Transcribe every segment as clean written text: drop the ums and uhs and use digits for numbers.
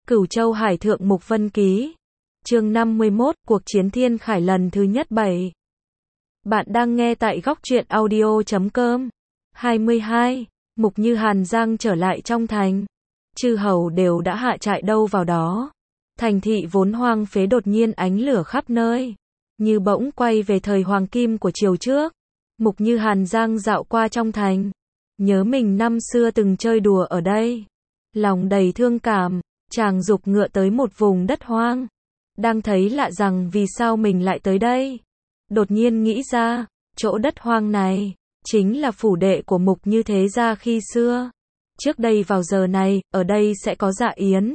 Cửu Châu Hải Thượng Mục Vân Ký. Chương 51, Cuộc chiến Thiên Khải lần thứ nhất 7. Bạn đang nghe tại góc truyện audio.com. 22. Mục Như Hàn Giang trở lại trong thành. Chư hầu đều đã hạ trại đâu vào đó. Thành thị vốn hoang phế đột nhiên ánh lửa khắp nơi. Như bỗng quay về thời hoàng kim của triều trước. Mục Như Hàn Giang dạo qua trong thành. Nhớ mình năm xưa từng chơi đùa ở đây. Lòng đầy thương cảm, chàng giục ngựa tới một vùng đất hoang. Đang thấy lạ rằng vì sao mình lại tới đây. Đột nhiên nghĩ ra, chỗ đất hoang này, chính là phủ đệ của Mục Như Thế Gia khi xưa. Trước đây vào giờ này, ở đây sẽ có dạ yến.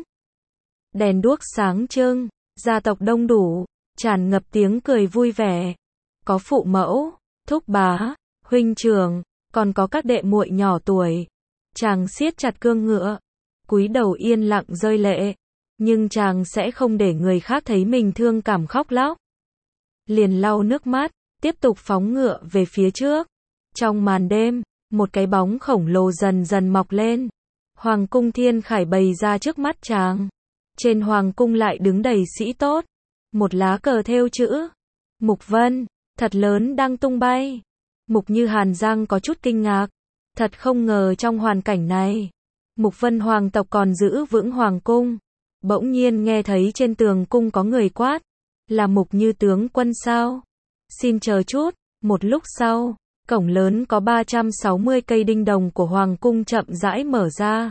Đèn đuốc sáng trưng, gia tộc đông đủ, tràn ngập tiếng cười vui vẻ. Có phụ mẫu, thúc bá, huynh trưởng, còn có các đệ muội nhỏ tuổi. Chàng siết chặt cương ngựa, cúi đầu yên lặng rơi lệ. Nhưng chàng sẽ không để người khác thấy mình thương cảm khóc lóc. Liền lau nước mắt, tiếp tục phóng ngựa về phía trước. Trong màn đêm, một cái bóng khổng lồ dần dần mọc lên. Hoàng cung Thiên Khải bày ra trước mắt chàng. Trên hoàng cung lại đứng đầy sĩ tốt. Một lá cờ thêu chữ Mục Vân, thật lớn đang tung bay. Mục Như Hàn Giang có chút kinh ngạc. Thật không ngờ trong hoàn cảnh này, Mục Vân hoàng tộc còn giữ vững hoàng cung. Bỗng nhiên nghe thấy trên tường cung có người quát. Là Mục Như tướng quân sao? Xin chờ chút. Một lúc sau, cổng lớn có 360 cây đinh đồng của hoàng cung chậm rãi mở ra.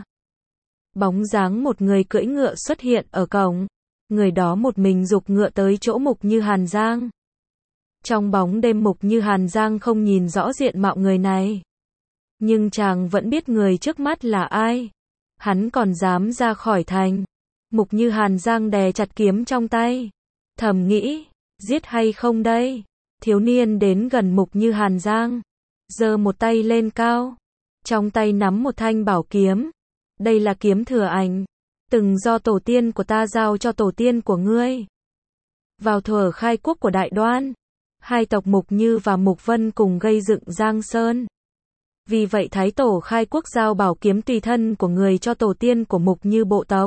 Bóng dáng một người cưỡi ngựa xuất hiện ở cổng. Người đó một mình giục ngựa tới chỗ Mục Như Hàn Giang. Trong bóng đêm Mục Như Hàn Giang không nhìn rõ diện mạo người này. Nhưng chàng vẫn biết người trước mắt là ai. Hắn còn dám ra khỏi thành. Mục Như Hàn Giang đè chặt kiếm trong tay. Thầm nghĩ, giết hay không đây? Thiếu niên đến gần Mục Như Hàn Giang. Giơ một tay lên cao. Trong tay nắm một thanh bảo kiếm. Đây là kiếm thừa ảnh. Từng do tổ tiên của ta giao cho tổ tiên của ngươi. Vào thuở khai quốc của Đại Đoan. Hai tộc Mục Như và Mục Vân cùng gây dựng Giang Sơn. Vì vậy Thái Tổ khai quốc giao bảo kiếm tùy thân của người cho tổ tiên của Mục Như bộ tộc.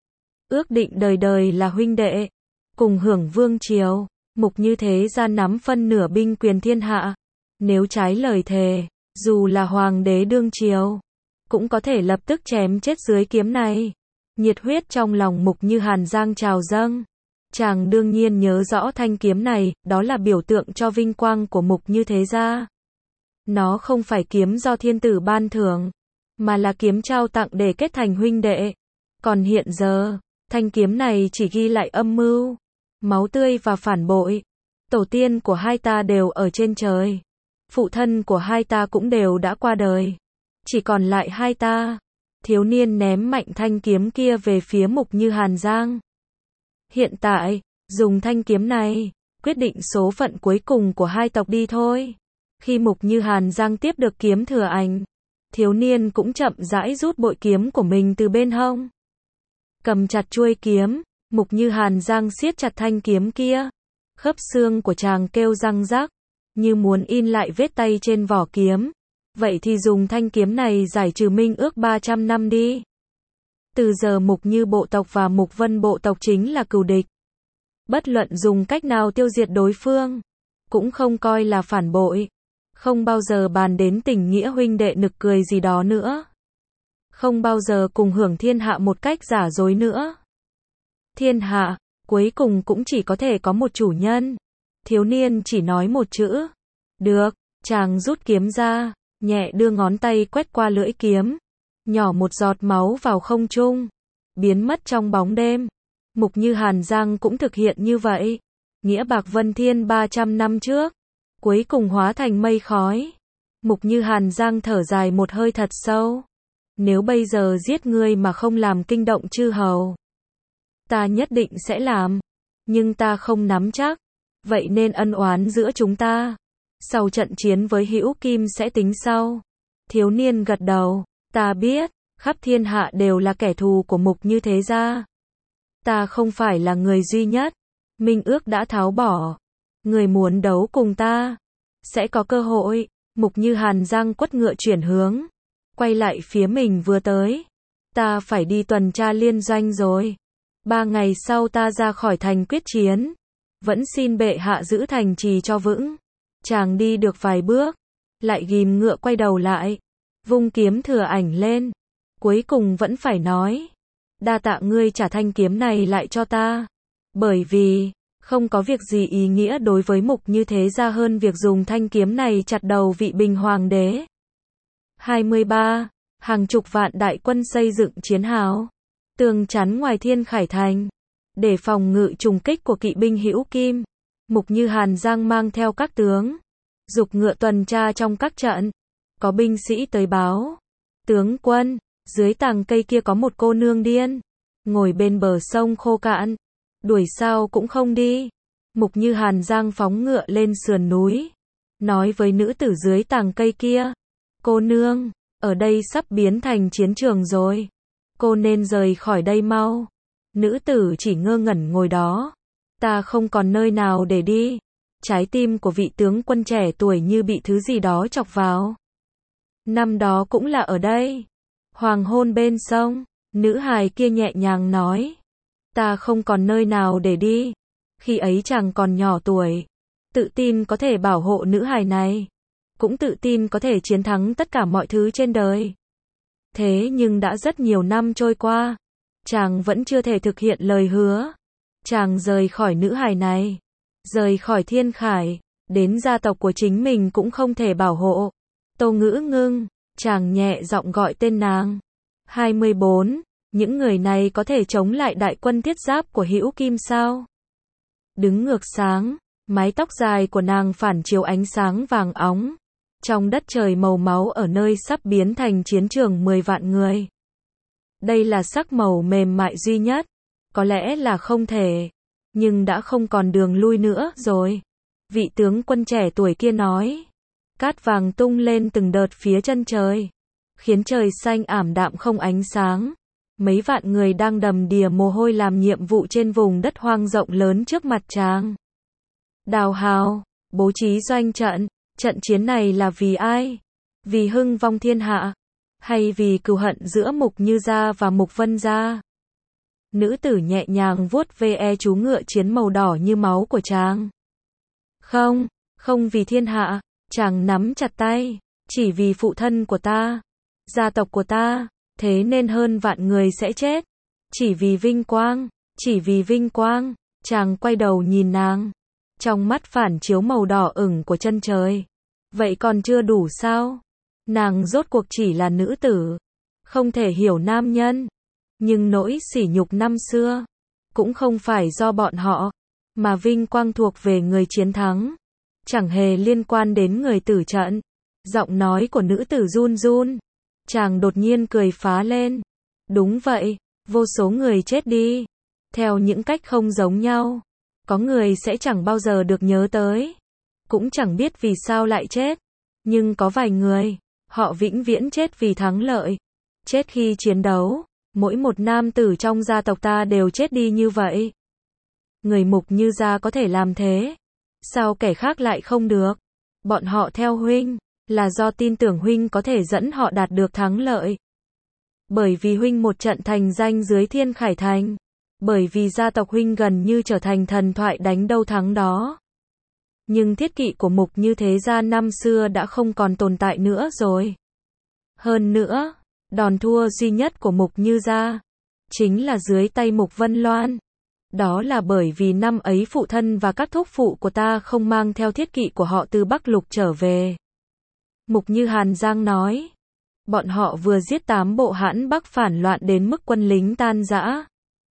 Ước định đời đời là huynh đệ, cùng hưởng vương triều. Mục Như Thế Gia nắm phân nửa binh quyền thiên hạ. Nếu trái lời thề, dù là hoàng đế đương triều, cũng có thể lập tức chém chết dưới kiếm này. Nhiệt huyết trong lòng Mục Như Hàn Giang trào dâng. Chàng đương nhiên nhớ rõ thanh kiếm này, đó là biểu tượng cho vinh quang của Mục Như Thế Gia. Nó không phải kiếm do thiên tử ban thưởng, mà là kiếm trao tặng để kết thành huynh đệ. Còn hiện giờ, thanh kiếm này chỉ ghi lại âm mưu, máu tươi và phản bội. Tổ tiên của hai ta đều ở trên trời. Phụ thân của hai ta cũng đều đã qua đời. Chỉ còn lại hai ta. Thiếu niên ném mạnh thanh kiếm kia về phía Mục Như Hàn Giang. Hiện tại, dùng thanh kiếm này, quyết định số phận cuối cùng của hai tộc đi thôi. Khi Mục Như Hàn Giang tiếp được kiếm thừa ảnh, thiếu niên cũng chậm rãi rút bội kiếm của mình từ bên hông. Cầm chặt chuôi kiếm, Mục Như Hàn Giang siết chặt thanh kiếm kia. Khớp xương của chàng kêu răng rắc, như muốn in lại vết tay trên vỏ kiếm. Vậy thì dùng thanh kiếm này giải trừ minh ước 300 năm đi. Từ giờ Mục Như bộ tộc và Mục Vân bộ tộc chính là cừu địch. Bất luận dùng cách nào tiêu diệt đối phương, cũng không coi là phản bội. Không bao giờ bàn đến tình nghĩa huynh đệ nực cười gì đó nữa. Không bao giờ cùng hưởng thiên hạ một cách giả dối nữa. Thiên hạ, cuối cùng cũng chỉ có thể có một chủ nhân. Thiếu niên chỉ nói một chữ. Được, chàng rút kiếm ra, nhẹ đưa ngón tay quét qua lưỡi kiếm. Nhỏ một giọt máu vào không trung, biến mất trong bóng đêm. Mục Như Hàn Giang cũng thực hiện như vậy. Nghĩa bạc vân thiên 300 năm trước, cuối cùng hóa thành mây khói. Mục Như Hàn Giang thở dài một hơi thật sâu. Nếu bây giờ giết ngươi mà không làm kinh động chư hầu, ta nhất định sẽ làm. Nhưng ta không nắm chắc. Vậy nên ân oán giữa chúng ta, sau trận chiến với Hữu Kim sẽ tính sau. Thiếu niên gật đầu. Ta biết, khắp thiên hạ đều là kẻ thù của Mục Như Thế Gia. Ta không phải là người duy nhất. Minh ước đã tháo bỏ. Người muốn đấu cùng ta, sẽ có cơ hội. Mục Như Hàn Giang quất ngựa chuyển hướng, quay lại phía mình vừa tới. Ta phải đi tuần tra liên doanh rồi. 3 ngày sau ta ra khỏi thành quyết chiến. Vẫn xin bệ hạ giữ thành trì cho vững. Chàng đi được vài bước, lại ghim ngựa quay đầu lại, vung kiếm thừa ảnh lên. Cuối cùng vẫn phải nói, đa tạ ngươi trả thanh kiếm này lại cho ta. Bởi vì, không có việc gì ý nghĩa đối với Mục Như Thế Gia hơn việc dùng thanh kiếm này chặt đầu vị Bình Hoàng đế. 23. Hàng chục vạn đại quân xây dựng chiến hào, tường chắn ngoài Thiên Khải Thành, để phòng ngự trùng kích của kỵ binh Hữu Kim. Mục Như Hàn Giang mang theo các tướng, giục ngựa tuần tra trong các trận. Có binh sĩ tới báo, tướng quân, dưới tàng cây kia có một cô nương điên, ngồi bên bờ sông khô cạn, đuổi sao cũng không đi. Mục Như Hàn Giang phóng ngựa lên sườn núi, nói với nữ tử dưới tàng cây kia, cô nương, ở đây sắp biến thành chiến trường rồi, cô nên rời khỏi đây mau. Nữ tử chỉ ngơ ngẩn ngồi đó, ta không còn nơi nào để đi. Trái tim của vị tướng quân trẻ tuổi như bị thứ gì đó chọc vào. Năm đó cũng là ở đây, hoàng hôn bên sông, nữ hài kia nhẹ nhàng nói, ta không còn nơi nào để đi. Khi ấy chàng còn nhỏ tuổi, tự tin có thể bảo hộ nữ hài này, cũng tự tin có thể chiến thắng tất cả mọi thứ trên đời. Thế nhưng đã rất nhiều năm trôi qua, chàng vẫn chưa thể thực hiện lời hứa. Chàng rời khỏi nữ hài này, rời khỏi Thiên Khải, đến gia tộc của chính mình cũng không thể bảo hộ. Tô Ngữ Ngưng, chàng nhẹ giọng gọi tên nàng. 24. Những người này có thể chống lại đại quân thiết giáp của Hữu Kim sao? Đứng ngược sáng, mái tóc dài của nàng phản chiếu ánh sáng vàng óng. Trong đất trời màu máu ở nơi sắp biến thành chiến trường 10 vạn người. Đây là sắc màu mềm mại duy nhất. Có lẽ là không thể, nhưng đã không còn đường lui nữa rồi. Vị tướng quân trẻ tuổi kia nói. Cát vàng tung lên từng đợt phía chân trời, khiến trời xanh ảm đạm không ánh sáng. Mấy vạn người đang đầm đìa mồ hôi làm nhiệm vụ trên vùng đất hoang rộng lớn trước mặt chàng. Đào hào, bố trí doanh trận. Trận chiến này là vì ai? Vì hưng vong thiên hạ? Hay vì cừu hận giữa Mục Như Gia và Mục Vân Gia? Nữ tử nhẹ nhàng vuốt ve chú ngựa chiến màu đỏ như máu của chàng. Không, không vì thiên hạ. Chàng nắm chặt tay. Chỉ vì phụ thân của ta, gia tộc của ta, thế nên hơn vạn người sẽ chết. Chỉ vì vinh quang, chỉ vì vinh quang. Chàng quay đầu nhìn nàng, trong mắt phản chiếu màu đỏ ửng của chân trời. Vậy còn chưa đủ sao? Nàng rốt cuộc chỉ là nữ tử, không thể hiểu nam nhân. Nhưng nỗi sỉ nhục năm xưa, cũng không phải do bọn họ, mà vinh quang thuộc về người chiến thắng. Chẳng hề liên quan đến người tử trận. Giọng nói của nữ tử run run. Chàng đột nhiên cười phá lên. Đúng vậy, vô số người chết đi, theo những cách không giống nhau. Có người sẽ chẳng bao giờ được nhớ tới, cũng chẳng biết vì sao lại chết. Nhưng có vài người, họ vĩnh viễn chết vì thắng lợi, chết khi chiến đấu. Mỗi một nam tử trong gia tộc ta đều chết đi như vậy. Người Mục Như Gia có thể làm thế, sao kẻ khác lại không được? Bọn họ theo huynh, là do tin tưởng huynh có thể dẫn họ đạt được thắng lợi. Bởi vì huynh một trận thành danh dưới Thiên Khải Thành. Bởi vì gia tộc huynh gần như trở thành thần thoại đánh đâu thắng đó. Nhưng thiết kỵ của Mục Như Thế Gia năm xưa đã không còn tồn tại nữa rồi. Hơn nữa, đòn thua duy nhất của Mục Như Gia chính là dưới tay Mục Vân Loan. Đó là bởi vì năm ấy phụ thân và các thúc phụ của ta không mang theo thiết kỵ của họ từ Bắc Lục trở về. Mục Như Hàn Giang nói. Bọn họ vừa giết 8 bộ hãn Bắc phản loạn đến mức quân lính tan rã.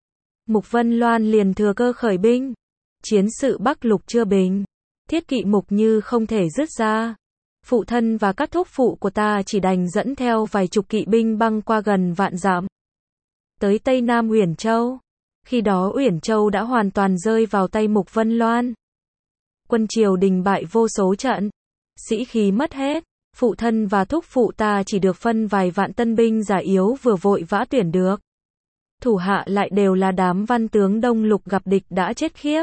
Mục Vân Loan liền thừa cơ khởi binh. Chiến sự Bắc Lục chưa bình, thiết kỵ Mục Như không thể dứt ra. Phụ thân và các thúc phụ của ta chỉ đành dẫn theo vài chục kỵ binh băng qua gần vạn dặm, tới Tây Nam Uyển Châu. Khi đó Uyển Châu đã hoàn toàn rơi vào tay Mục Vân Loan. Quân triều đình bại vô số trận, sĩ khí mất hết. Phụ thân và thúc phụ ta chỉ được phân vài vạn tân binh già yếu vừa vội vã tuyển được. Thủ hạ lại đều là đám văn tướng Đông Lục gặp địch đã chết khiếp.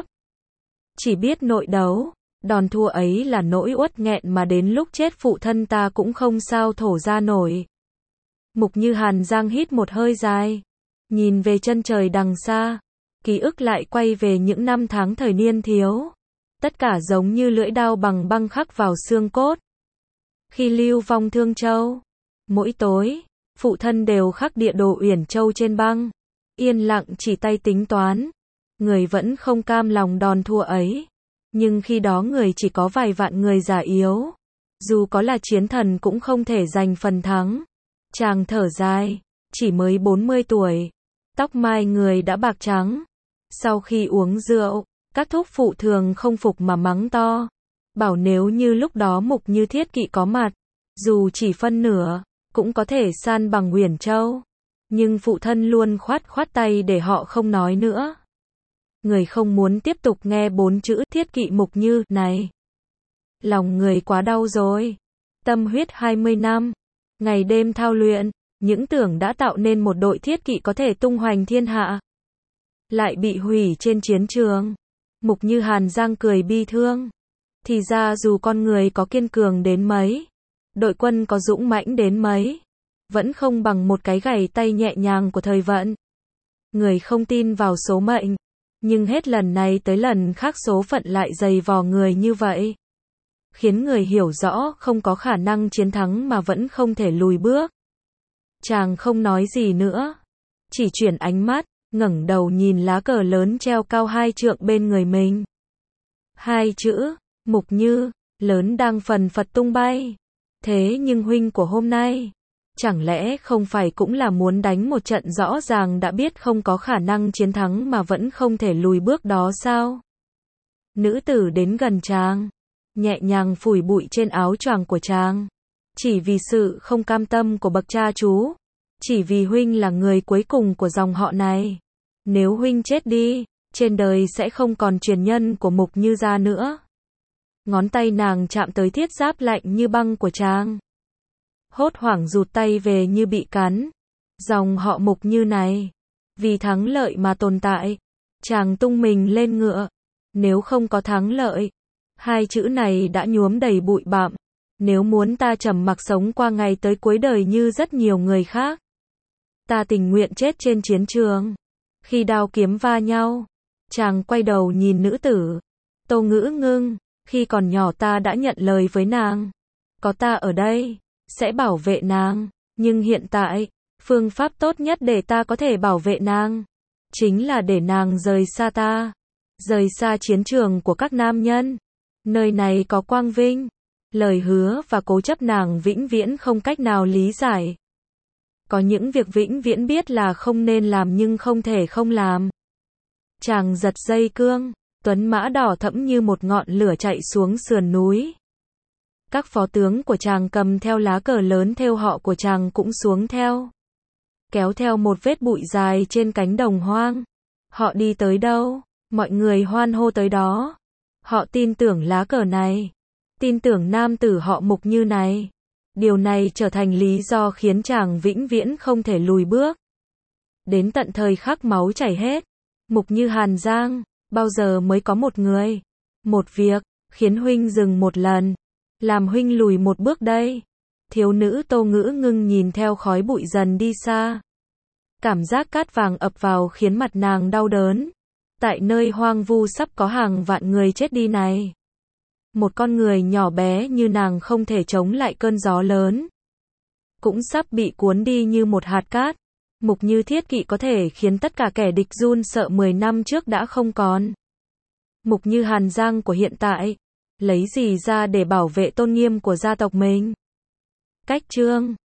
Chỉ biết nội đấu, đòn thua ấy là nỗi uất nghẹn mà đến lúc chết phụ thân ta cũng không sao thổ ra nổi. Mục Như Hàn Giang hít một hơi dài, nhìn về chân trời đằng xa. Ký ức lại quay về những năm tháng thời niên thiếu. Tất cả giống như lưỡi dao bằng băng khắc vào xương cốt. Khi lưu vong Thương Châu, mỗi tối, phụ thân đều khắc địa đồ Uyển Châu trên băng. Yên lặng chỉ tay tính toán. Người vẫn không cam lòng đòn thua ấy. Nhưng khi đó người chỉ có vài vạn người già yếu. Dù có là chiến thần cũng không thể giành phần thắng. Chàng thở dài, chỉ mới 40 tuổi. Tóc mai người đã bạc trắng. Sau khi uống rượu, các thúc phụ thường không phục mà mắng to. Bảo nếu như lúc đó Mục Như Thiết Kỵ có mặt, dù chỉ phân nửa, cũng có thể san bằng Uyển Châu. Nhưng phụ thân luôn khoát tay để họ không nói nữa. Người không muốn tiếp tục nghe 4 chữ Thiết Kỵ Mục Như này. Lòng người quá đau rồi. Tâm huyết 20 năm, ngày đêm thao luyện, những tưởng đã tạo nên một đội thiết kỵ có thể tung hoành thiên hạ. Lại bị hủy trên chiến trường. Mục Như Hàn Giang cười bi thương. Thì ra dù con người có kiên cường đến mấy, đội quân có dũng mãnh đến mấy, vẫn không bằng một cái gảy tay nhẹ nhàng của thời vận. Người không tin vào số mệnh, nhưng hết lần này tới lần khác số phận lại dày vò người như vậy. Khiến người hiểu rõ không có khả năng chiến thắng mà vẫn không thể lùi bước. Chàng không nói gì nữa, chỉ chuyển ánh mắt, ngẩng đầu nhìn lá cờ lớn treo cao 2 trượng bên người mình. 2 chữ, Mục Như, lớn đang phần phật tung bay. Thế nhưng huynh của hôm nay, chẳng lẽ không phải cũng là muốn đánh một trận rõ ràng đã biết không có khả năng chiến thắng mà vẫn không thể lùi bước đó sao? Nữ tử đến gần chàng, nhẹ nhàng phủi bụi trên áo choàng của chàng. Chỉ vì sự không cam tâm của bậc cha chú, chỉ vì huynh là người cuối cùng của dòng họ này. Nếu huynh chết đi, trên đời sẽ không còn truyền nhân của Mục Như gia nữa. Ngón tay nàng chạm tới thiết giáp lạnh như băng của chàng. Hốt hoảng rụt tay về như bị cắn. Dòng họ Mục Như này, vì thắng lợi mà tồn tại. Chàng tung mình lên ngựa. Nếu không có thắng lợi, 2 chữ này đã nhuốm đầy bụi bặm. Nếu muốn ta trầm mặc sống qua ngày tới cuối đời như rất nhiều người khác, ta tình nguyện chết trên chiến trường. Khi đao kiếm va nhau, chàng quay đầu nhìn nữ tử. Tô Ngữ Ngưng, khi còn nhỏ ta đã nhận lời với nàng. Có ta ở đây, sẽ bảo vệ nàng. Nhưng hiện tại, phương pháp tốt nhất để ta có thể bảo vệ nàng, chính là để nàng rời xa ta. Rời xa chiến trường của các nam nhân. Nơi này có quang vinh. Lời hứa và cố chấp nàng vĩnh viễn không cách nào lý giải. Có những việc vĩnh viễn biết là không nên làm nhưng không thể không làm. Chàng giật dây cương, tuấn mã đỏ thẫm như một ngọn lửa chạy xuống sườn núi. Các phó tướng của chàng cầm theo lá cờ lớn thêu họ của chàng cũng xuống theo. Kéo theo một vết bụi dài trên cánh đồng hoang. Họ đi tới đâu, mọi người hoan hô tới đó. Họ tin tưởng lá cờ này. Tin tưởng nam tử họ Mục Như này. Điều này trở thành lý do khiến chàng vĩnh viễn không thể lùi bước. Đến tận thời khắc máu chảy hết, Mục Như Hàn Giang, bao giờ mới có một người, một việc, khiến huynh dừng một lần, làm huynh lùi một bước đây. Thiếu nữ Tô Ngữ Ngưng nhìn theo khói bụi dần đi xa. Cảm giác cát vàng ập vào khiến mặt nàng đau đớn. Tại nơi hoang vu sắp có hàng vạn người chết đi này, một con người nhỏ bé như nàng không thể chống lại cơn gió lớn, cũng sắp bị cuốn đi như một hạt cát. Mục Như Thiết Kỵ có thể khiến tất cả kẻ địch run sợ 10 năm trước đã không còn. Mục Như Hàn Giang của hiện tại, lấy gì ra để bảo vệ tôn nghiêm của gia tộc mình? Cách chương